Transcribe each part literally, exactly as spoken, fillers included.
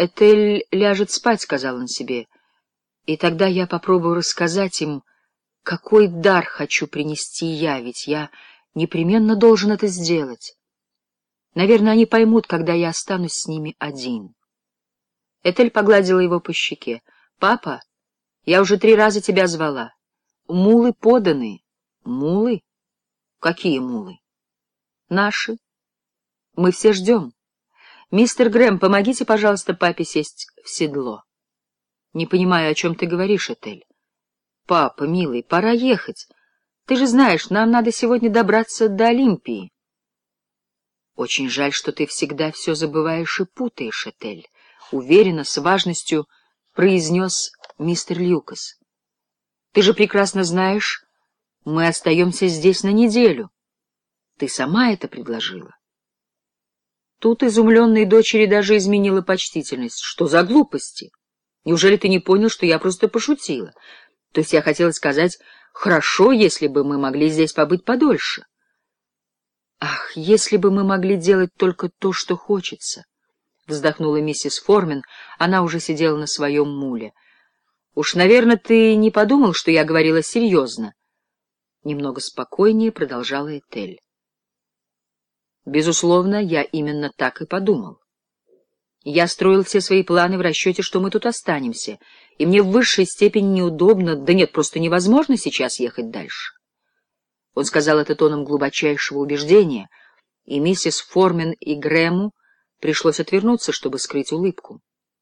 Этель ляжет спать, — сказал он себе, — и тогда я попробую рассказать им, какой дар хочу принести я, ведь я непременно должен это сделать. Наверное, они поймут, когда я останусь с ними один. Этель погладила его по щеке. — Папа, я уже три раза тебя звала. Мулы поданы. — Мулы? Какие мулы? — Наши. Мы все ждем. Мистер Грэм, помогите, пожалуйста, папе сесть в седло. — Не понимаю, о чем ты говоришь, Этель. — Папа, милый, пора ехать. Ты же знаешь, нам надо сегодня добраться до Олимпии. — Очень жаль, что ты всегда все забываешь и путаешь, Этель, — уверенно, с важностью произнес мистер Люкас. — Ты же прекрасно знаешь, мы остаемся здесь на неделю. Ты сама это предложила. Тут изумленной дочери даже изменила почтительность. Что за глупости? Неужели ты не понял, что я просто пошутила? То есть я хотела сказать, хорошо, если бы мы могли здесь побыть подольше. Ах, если бы мы могли делать только то, что хочется! Вздохнула миссис Формен, она уже сидела на своем муле. Уж, наверное, ты не подумал, что я говорила серьезно? Немного спокойнее продолжала Этель. Безусловно, я именно так и подумал. Я строил все свои планы в расчете, что мы тут останемся, и мне в высшей степени неудобно, да нет, просто невозможно сейчас ехать дальше. Он сказал это тоном глубочайшего убеждения, и миссис Формен и Грэму пришлось отвернуться, чтобы скрыть улыбку.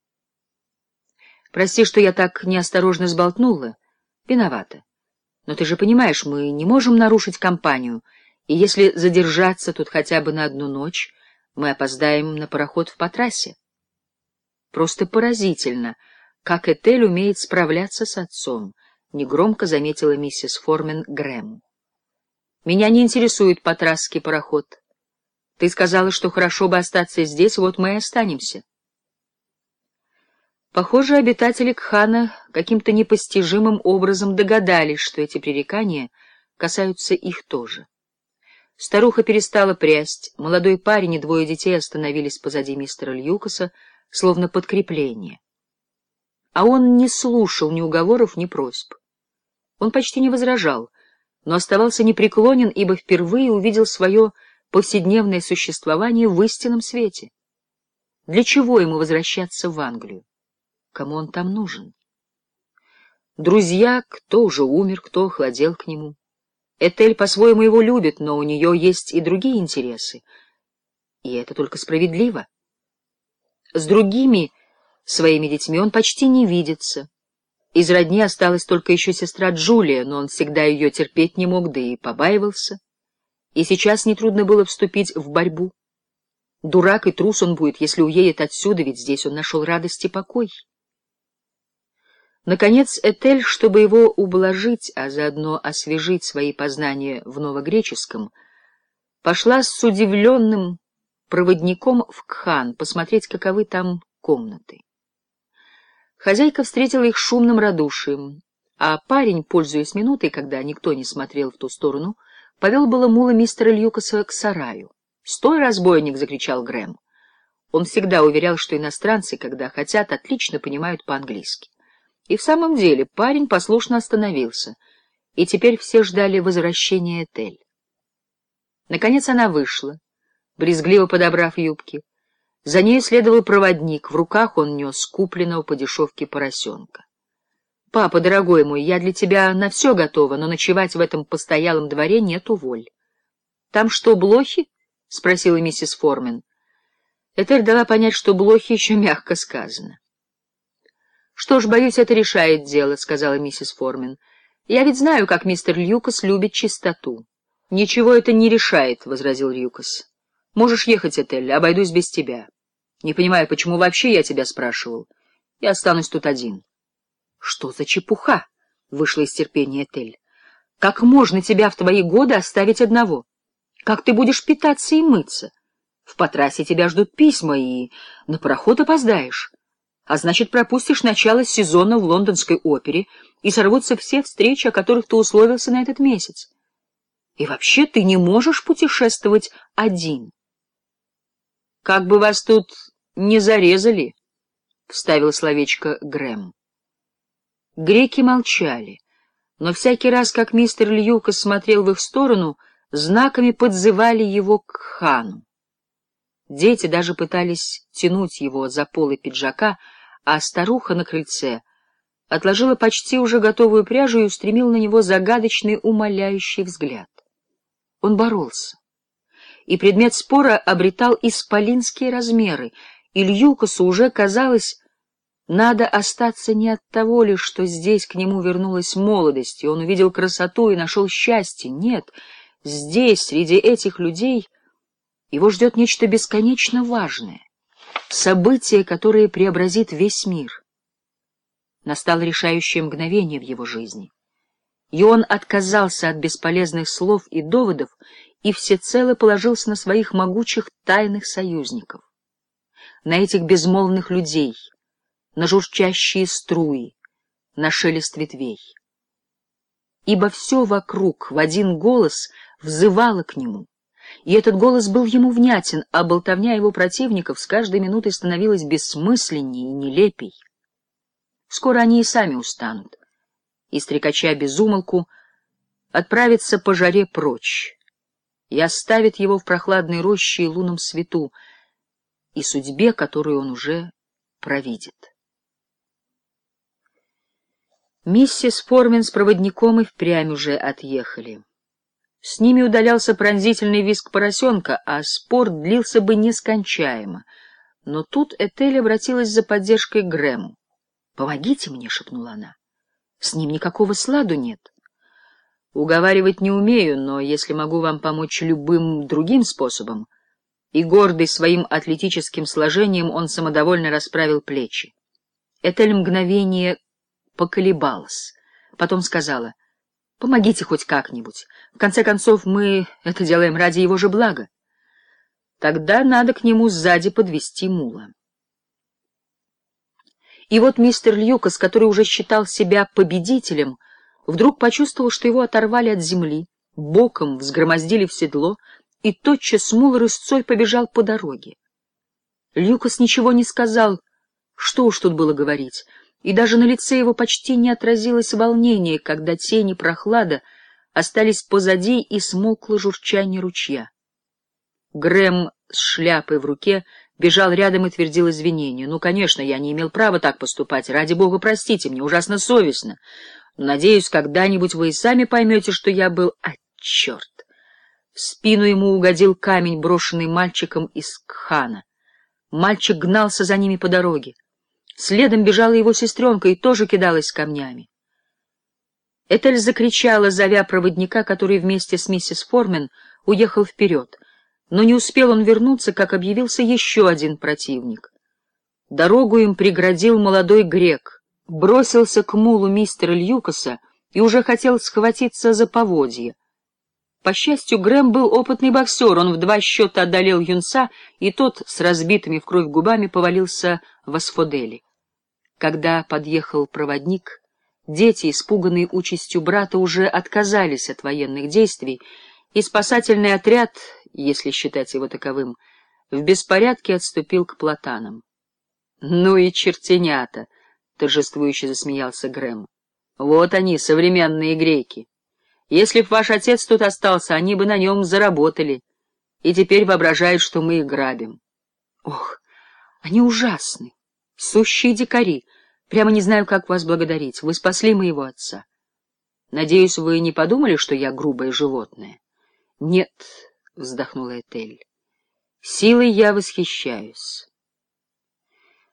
Прости, что я так неосторожно сболтнула. Виновата. Но ты же понимаешь, мы не можем нарушить компанию, и если задержаться тут хотя бы на одну ночь, мы опоздаем на пароход по трассе. Просто поразительно, как Этель умеет справляться с отцом, — негромко заметила миссис Формен Грэму. Меня не интересует по-трасски пароход. Ты сказала, что хорошо бы остаться здесь, вот мы и останемся. Похоже, обитатели Кхана каким-то непостижимым образом догадались, что эти пререкания касаются их тоже. Старуха перестала прясть, молодой парень и двое детей остановились позади мистера Люкаса, словно подкрепление. А он не слушал ни уговоров, ни просьб. Он почти не возражал, но оставался непреклонен, ибо впервые увидел свое повседневное существование в истинном свете. Для чего ему возвращаться в Англию? Кому он там нужен? Друзья, кто уже умер, кто охладел к нему. Этель по-своему его любит, но у нее есть и другие интересы. И это только справедливо. С другими своими детьми он почти не видится. Из родни осталась только еще сестра Джулия, но он всегда ее терпеть не мог, да и побаивался. И сейчас нетрудно было вступить в борьбу. Дурак и трус он будет, если уедет отсюда, ведь здесь он нашел радость и покой. Наконец, Этель, чтобы его ублажить, а заодно освежить свои познания в новогреческом, пошла с удивленным проводником в Кхан посмотреть, каковы там комнаты. Хозяйка встретила их шумным радушием, а парень, пользуясь минутой, когда никто не смотрел в ту сторону, повел было мула мистера Люкаса к сараю. — Стой, разбойник! — закричал Грэм. Он всегда уверял, что иностранцы, когда хотят, отлично понимают по-английски. И в самом деле парень послушно остановился, и теперь все ждали возвращения Этель. Наконец она вышла, брезгливо подобрав юбки. За ней следовал проводник, в руках он нес купленного по дешевке поросенка. — Папа, дорогой мой, я для тебя на все готова, но ночевать в этом постоялом дворе нету воль. — Там что, блохи? — спросила миссис Формен. Этель дала понять, что блохи еще мягко сказано. — Что ж, боюсь, это решает дело, — сказала миссис Формен. — Я ведь знаю, как мистер Люкас любит чистоту. — Ничего это не решает, — возразил Люкас. — Можешь ехать, Этель, обойдусь без тебя. Не понимаю, почему вообще я тебя спрашивал. Я останусь тут один. — Что за чепуха? — вышла из терпения Этель. — Как можно тебя в твои годы оставить одного? Как ты будешь питаться и мыться? В Патрасе тебя ждут письма, и на пароход опоздаешь. А значит, пропустишь начало сезона в лондонской опере, и сорвутся все встречи, о которых ты условился на этот месяц. И вообще ты не можешь путешествовать один. — Как бы вас тут не зарезали, вставил словечко Грэм. Греки молчали, но всякий раз, как мистер Льюкас смотрел в их сторону, знаками подзывали его к хану. Дети даже пытались тянуть его за полы пиджака, а старуха на крыльце отложила почти уже готовую пряжу и устремила на него загадочный, умоляющий взгляд. Он боролся, и предмет спора обретал исполинские размеры, и Льюкасу уже казалось, надо остаться не от того лишь, что здесь к нему вернулась молодость, и он увидел красоту и нашел счастье. Нет, здесь, среди этих людей, его ждет нечто бесконечно важное, событие, которое преобразит весь мир. Настало решающее мгновение в его жизни, и он отказался от бесполезных слов и доводов и всецело положился на своих могучих тайных союзников, на этих безмолвных людей, на журчащие струи, на шелест ветвей. Ибо все вокруг в один голос взывало к нему, и этот голос был ему внятен, а болтовня его противников с каждой минутой становилась бессмысленней и нелепей. Скоро они и сами устанут, и, стрекача без умолку, отправятся по жаре прочь, и оставит его в прохладной роще и лунном свету, и судьбе, которую он уже провидит. Миссис Формен с проводником и впрямь уже отъехали. С ними удалялся пронзительный визг поросенка, а спор длился бы нескончаемо. Но тут Этель обратилась за поддержкой к Грэму. «Помогите мне», — шепнула она. «С ним никакого сладу нет». «Уговаривать не умею, но если могу вам помочь любым другим способом». И гордый своим атлетическим сложением, он самодовольно расправил плечи. Этель мгновение поколебалась, потом сказала: «Помогите хоть как-нибудь. В конце концов, мы это делаем ради его же блага. Тогда надо к нему сзади подвести мула». И вот мистер Льюкас, который уже считал себя победителем, вдруг почувствовал, что его оторвали от земли, боком взгромоздили в седло, и тотчас мул рысцой побежал по дороге. Льюкас ничего не сказал, что уж тут было говорить, и даже на лице его почти не отразилось волнение, когда тень и прохлада остались позади и смолкло журчание ручья. Грэм с шляпой в руке бежал рядом и твердил извинения. «Ну, конечно, я не имел права так поступать. Ради бога, простите, мне ужасно совестно. Надеюсь, когда-нибудь вы и сами поймете, что я был... А, черт!» В спину ему угодил камень, брошенный мальчиком из Кхана. Мальчик гнался за ними по дороге. Следом бежала его сестренка и тоже кидалась камнями. Этель закричала, зовя проводника, который вместе с миссис Формен уехал вперед. Но не успел он вернуться, как объявился еще один противник. Дорогу им преградил молодой грек, бросился к мулу мистера Льюкаса и уже хотел схватиться за поводья. По счастью, Грэм был опытный боксер, он в два счета одолел юнца, и тот с разбитыми в кровь губами повалился в асфодели. Когда подъехал проводник, дети, испуганные участью брата, уже отказались от военных действий, и спасательный отряд, если считать его таковым, в беспорядке отступил к платанам. — Ну и чертенята! — торжествующе засмеялся Грэм. — Вот они, современные греки! Если б ваш отец тут остался, они бы на нем заработали, и теперь воображают, что мы их грабим. Ох, они ужасны, сущие дикари. Прямо не знаю, как вас благодарить. Вы спасли моего отца. Надеюсь, вы не подумали, что я грубое животное? Нет, — вздохнула Этель, — силой я восхищаюсь.